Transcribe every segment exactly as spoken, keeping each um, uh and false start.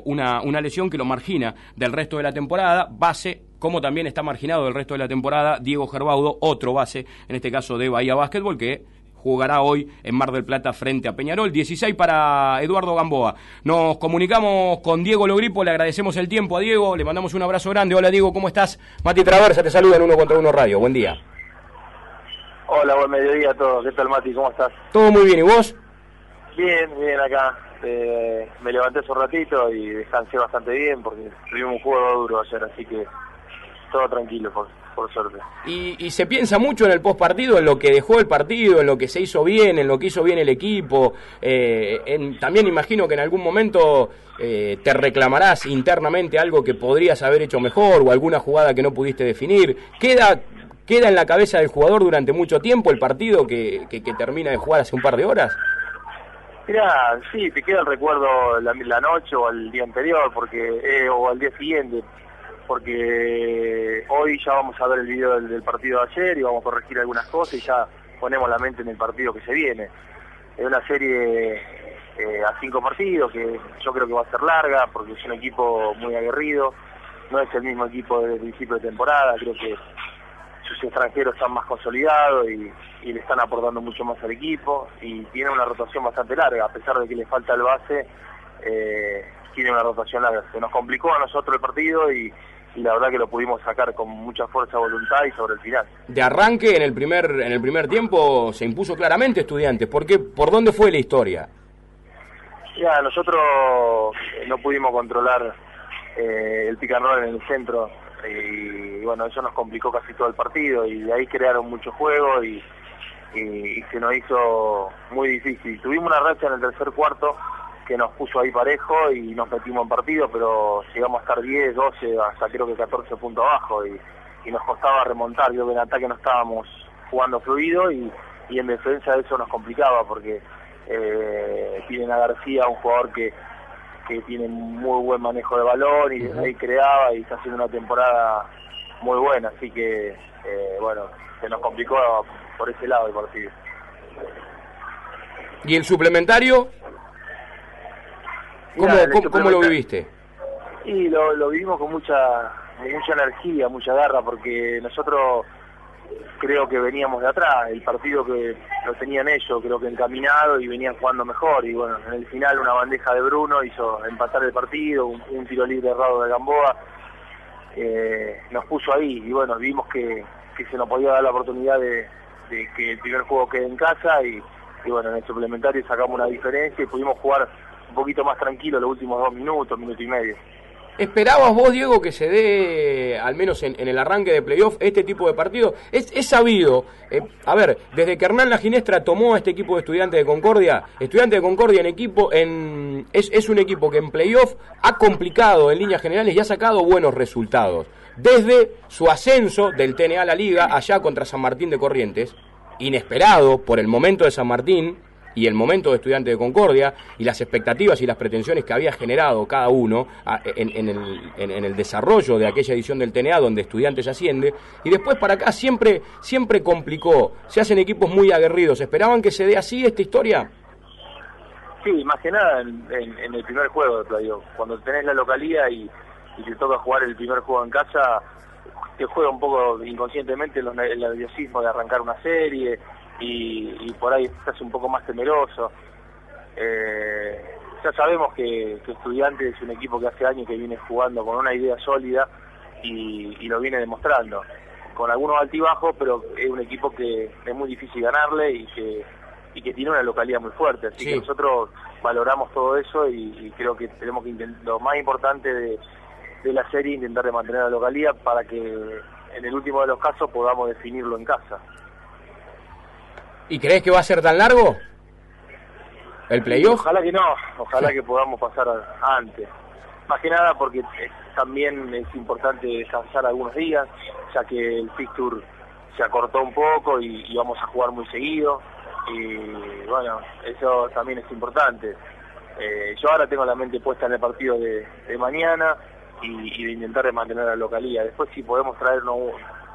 una, una lesión que lo margina del resto de la temporada, base, como también está marginado del resto de la temporada Diego Gerbaudo, otro base, en este caso de Bahía Básquetbol, que jugará hoy en Mar del Plata frente a Peñarol. dieciséis para Eduardo Gamboa. Nos comunicamos con Diego Logripo, le agradecemos el tiempo a Diego, le mandamos un abrazo grande. Hola Diego, ¿cómo estás? Mati Traversa te saluda en Uno contra Uno Radio, buen día. Hola, buen mediodía a todos. ¿Qué tal, Mati? ¿Cómo estás? Todo muy bien, ¿y vos? Bien, bien acá. Eh, me levanté hace un ratito y descansé bastante bien porque tuvimos un juego duro ayer, así que todo tranquilo, por, por suerte. Y, y se piensa mucho en el postpartido, en lo que dejó el partido, en lo que se hizo bien, en lo que hizo bien el equipo. Eh, en, también imagino que en algún momento eh, te reclamarás internamente algo que podrías haber hecho mejor o alguna jugada que no pudiste definir. ¿Queda, queda en la cabeza del jugador durante mucho tiempo el partido que, que, que termina de jugar hace un par de horas? Mirá, sí, te queda el recuerdo la, la noche o el día anterior, porque eh, o al día siguiente, porque hoy ya vamos a ver el video del, del partido de ayer y vamos a corregir algunas cosas y ya ponemos la mente en el partido que se viene. Es una serie eh, a cinco partidos que yo creo que va a ser larga, porque es un equipo muy aguerrido, no es el mismo equipo desde el principio de temporada, creo que sus extranjeros están más consolidados y, y le están aportando mucho más al equipo y tiene una rotación bastante larga, a pesar de que le falta el base, eh, tiene una rotación larga. Se nos complicó a nosotros el partido y, y la verdad que lo pudimos sacar con mucha fuerza, voluntad y sobre el final. De arranque, en el primer en el primer tiempo, se impuso claramente Estudiantes. ¿Por qué? ¿Por dónde fue la historia? Ya, nosotros no pudimos controlar eh, el pick and roll en el centro. Y bueno, eso nos complicó casi todo el partido y de ahí crearon mucho juego y, y, y se nos hizo muy difícil. Tuvimos una racha en el tercer cuarto que nos puso ahí parejo y nos metimos en partido, pero llegamos a estar diez, doce, hasta creo que catorce puntos abajo y, y nos costaba remontar. Yo que en ataque no estábamos jugando fluido y, y en defensa eso nos complicaba porque eh, tienen a García, un jugador que que tiene muy buen manejo de balón y desde ahí creaba y está haciendo una temporada muy buena, así que eh, bueno, se nos complicó por ese lado el partido. ¿Y el suplementario? ¿Cómo, Mirá, cómo, ¿cómo lo viviste? Y lo, lo vivimos con mucha, mucha energía, mucha garra, porque nosotros creo que veníamos de atrás, el partido que lo tenían ellos, creo que encaminado y venían jugando mejor y bueno, en el final una bandeja de Bruno hizo empatar el partido, un, un tiro libre errado de Gamboa, eh, nos puso ahí y bueno, vimos que, que se nos podía dar la oportunidad de, de que el primer juego quede en casa y, y bueno, en el suplementario sacamos una diferencia y pudimos jugar un poquito más tranquilo los últimos dos minutos, minuto y medio. ¿Esperabas vos, Diego, que se dé, al menos en, en el arranque de playoff, este tipo de partido? Es, es sabido, eh, a ver, desde que Hernán La Ginestra tomó a este equipo de Estudiantes de Concordia, Estudiantes de Concordia en equipo en es, es un equipo que en playoff ha complicado en líneas generales y ha sacado buenos resultados. Desde su ascenso del T N A a la Liga, allá contra San Martín de Corrientes, inesperado por el momento de San Martín y el momento de Estudiantes de Concordia y las expectativas y las pretensiones que había generado cada uno a, en, en, el, en, en el desarrollo de aquella edición del T N A donde Estudiantes asciende, y después para acá siempre siempre complicó, se hacen equipos muy aguerridos. ¿Esperaban que se dé así esta historia? Sí, más que nada en, en, en el primer juego de playoff, cuando tenés la localía y, y te toca jugar el primer juego en casa, te juega un poco inconscientemente el, el nerviosismo de arrancar una serie y, y por ahí estás un poco más temeroso. Eh, ya sabemos que, que Estudiantes es un equipo que hace años que viene jugando con una idea sólida y, y lo viene demostrando, con algunos altibajos, pero es un equipo que es muy difícil ganarle y que, y que tiene una localidad muy fuerte, así sí. que nosotros valoramos todo eso y, y creo que tenemos que intentar, lo más importante de, de la serie, intentar de mantener la localidad para que en el último de los casos podamos definirlo en casa. ¿Y crees que va a ser tan largo el playoff? Ojalá que no, ojalá que podamos pasar antes. Más que nada porque también es importante descansar algunos días, ya que el fixture se acortó un poco y, y vamos a jugar muy seguido. Y bueno, eso también es importante. Eh, yo ahora tengo la mente puesta en el partido de, de mañana y, y de intentar de mantener la localía. Después si podemos traernos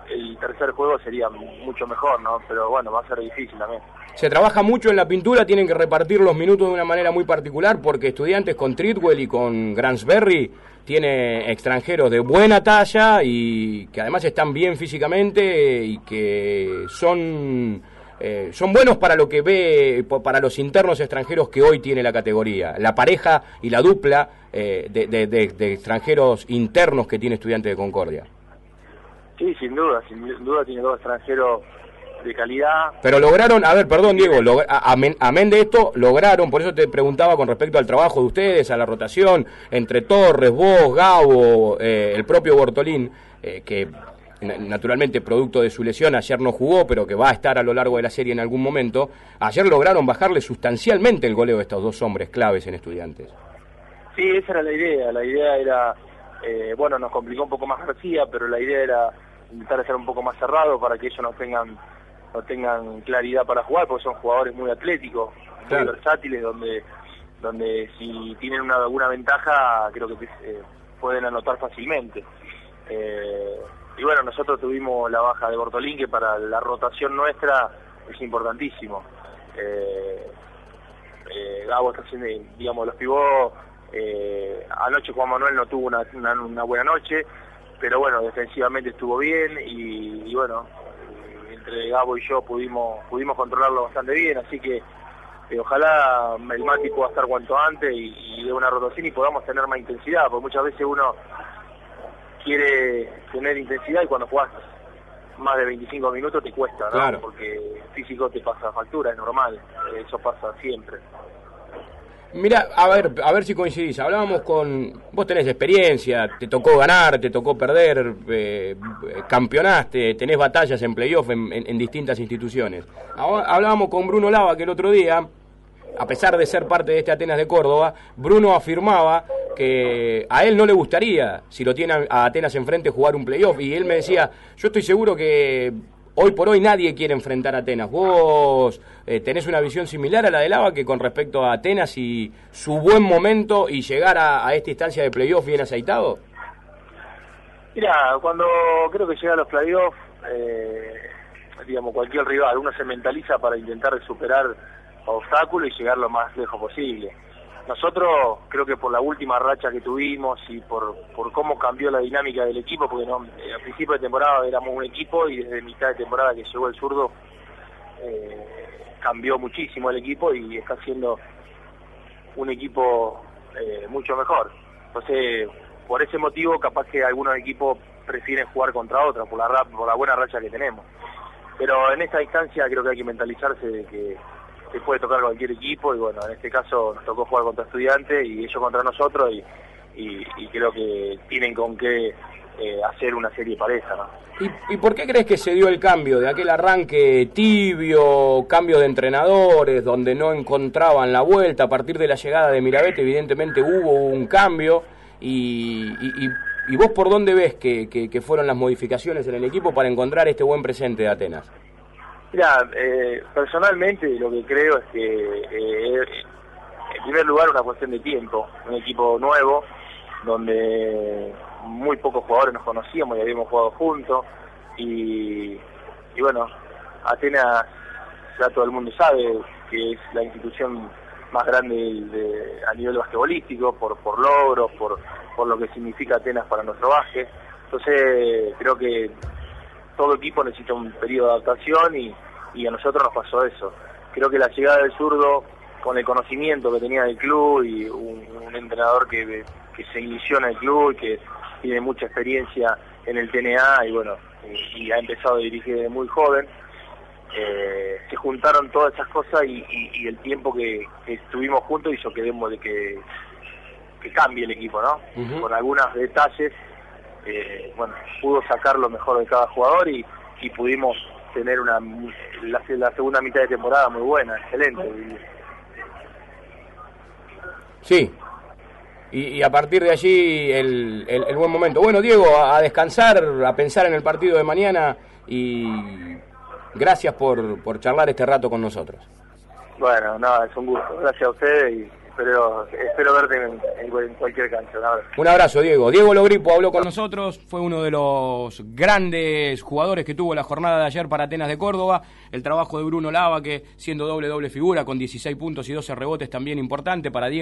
el tercer juego sería mucho mejor, ¿no? Pero bueno, va a ser difícil también. Se trabaja mucho en la pintura, tienen que repartir los minutos de una manera muy particular, porque Estudiantes con Treadwell y con Gransberry tiene extranjeros de buena talla y que además están bien físicamente y que son eh, son buenos para lo que ve, para los internos extranjeros que hoy tiene la categoría. La pareja y la dupla eh, de, de, de, de extranjeros internos que tiene Estudiantes de Concordia. Sí, sin duda, sin duda tiene dos extranjeros de calidad. Pero lograron, a ver, perdón Diego, log, a, amén, amén de esto, lograron, por eso te preguntaba con respecto al trabajo de ustedes, a la rotación, entre Torres, vos, Gabo, eh, el propio Bortolín, eh, que naturalmente producto de su lesión ayer no jugó, pero que va a estar a lo largo de la serie en algún momento. Ayer lograron bajarle sustancialmente el goleo de estos dos hombres claves en Estudiantes. Sí, esa era la idea, la idea era, eh, bueno, nos complicó un poco más García, pero la idea era intentar ser un poco más cerrado para que ellos no tengan no tengan claridad para jugar, porque son jugadores muy atléticos, claro, muy versátiles, donde donde si tienen una, alguna ventaja creo que eh, pueden anotar fácilmente. Eh, y bueno, nosotros tuvimos la baja de Bortolín, que para la rotación nuestra es importantísimo. Eh, eh, Gabo está haciendo, digamos, los pivot, eh, anoche Juan Manuel no tuvo una, una, una buena noche, pero bueno, defensivamente estuvo bien y, y bueno, entre Gabo y yo pudimos pudimos controlarlo bastante bien, así que eh, ojalá el Mati pueda estar cuanto antes y, y de una rotación y podamos tener más intensidad, porque muchas veces uno quiere tener intensidad y cuando jugás más de veinticinco minutos te cuesta, ¿no? Claro. Porque el físico te pasa factura, es normal, eso pasa siempre. Mira, a ver, a ver si coincidís. Hablábamos con... Vos tenés experiencia, te tocó ganar, te tocó perder, eh, campeonaste, tenés batallas en playoff en, en, en distintas instituciones. Hablábamos con Bruno Lava que el otro día, a pesar de ser parte de este Atenas de Córdoba, Bruno afirmaba que a él no le gustaría, si lo tiene a Atenas enfrente, jugar un playoff. Y él me decía, yo estoy seguro que hoy por hoy nadie quiere enfrentar a Atenas. ¿Vos eh, tenés una visión similar a la de Lava, que con respecto a Atenas y su buen momento y llegar a, a esta instancia de playoff bien aceitado? Mira, cuando creo que llega a los playoffs, eh, digamos, cualquier rival, uno se mentaliza para intentar superar obstáculos y llegar lo más lejos posible. Nosotros, creo que por la última racha que tuvimos y por, por cómo cambió la dinámica del equipo, porque no, al principio de temporada éramos un equipo y desde mitad de temporada que llegó el zurdo eh, cambió muchísimo el equipo y está siendo un equipo eh, mucho mejor. Entonces, por ese motivo, capaz que algunos equipos prefieren jugar contra otros, por la, por la buena racha que tenemos. Pero en esta instancia creo que hay que mentalizarse de que se puede tocar cualquier equipo y bueno, en este caso nos tocó jugar contra Estudiantes y ellos contra nosotros y, y, y creo que tienen con qué eh, hacer una serie pareja, ¿no? ¿Y, ¿Y por qué crees que se dio el cambio de aquel arranque tibio, cambio de entrenadores, donde no encontraban la vuelta? A partir de la llegada de Mirabete evidentemente hubo un cambio y, y, y, y vos por dónde ves que, que, que fueron las modificaciones en el equipo para encontrar este buen presente de Atenas? Mira, eh, personalmente lo que creo es que eh, en primer lugar una cuestión de tiempo, un equipo nuevo donde muy pocos jugadores nos conocíamos y habíamos jugado juntos y, y bueno, Atenas ya todo el mundo sabe que es la institución más grande de, a nivel basquetbolístico por, por logros, por, por lo que significa Atenas para nuestro básquet. Entonces creo que todo equipo necesita un periodo de adaptación y, y a nosotros nos pasó eso. Creo que la llegada del zurdo, con el conocimiento que tenía del club y un, un entrenador que, que se inició en el club y que tiene mucha experiencia en el T N A y bueno, y, y ha empezado a dirigir desde muy joven, eh, se juntaron todas esas cosas y, y, y el tiempo que, que estuvimos juntos hizo que, demos de que, que cambie el equipo, ¿no? Uh-huh. Con algunos detalles. Eh, bueno, pudo sacar lo mejor de cada jugador y, y pudimos tener una la, la segunda mitad de temporada muy buena, excelente. Sí, y, y a partir de allí el, el, el buen momento. Bueno, Diego, a, a descansar, a pensar en el partido de mañana y gracias por, por charlar este rato con nosotros. Bueno, nada, es un gusto. Gracias a ustedes y espero, espero verte en, en, en cualquier cancha. Un abrazo. Un abrazo, Diego. Diego Logripo habló con nosotros, fue uno de los grandes jugadores que tuvo la jornada de ayer para Atenas de Córdoba. El trabajo de Bruno Lava, que siendo doble doble figura, con dieciséis puntos y doce rebotes, también importante para Diego.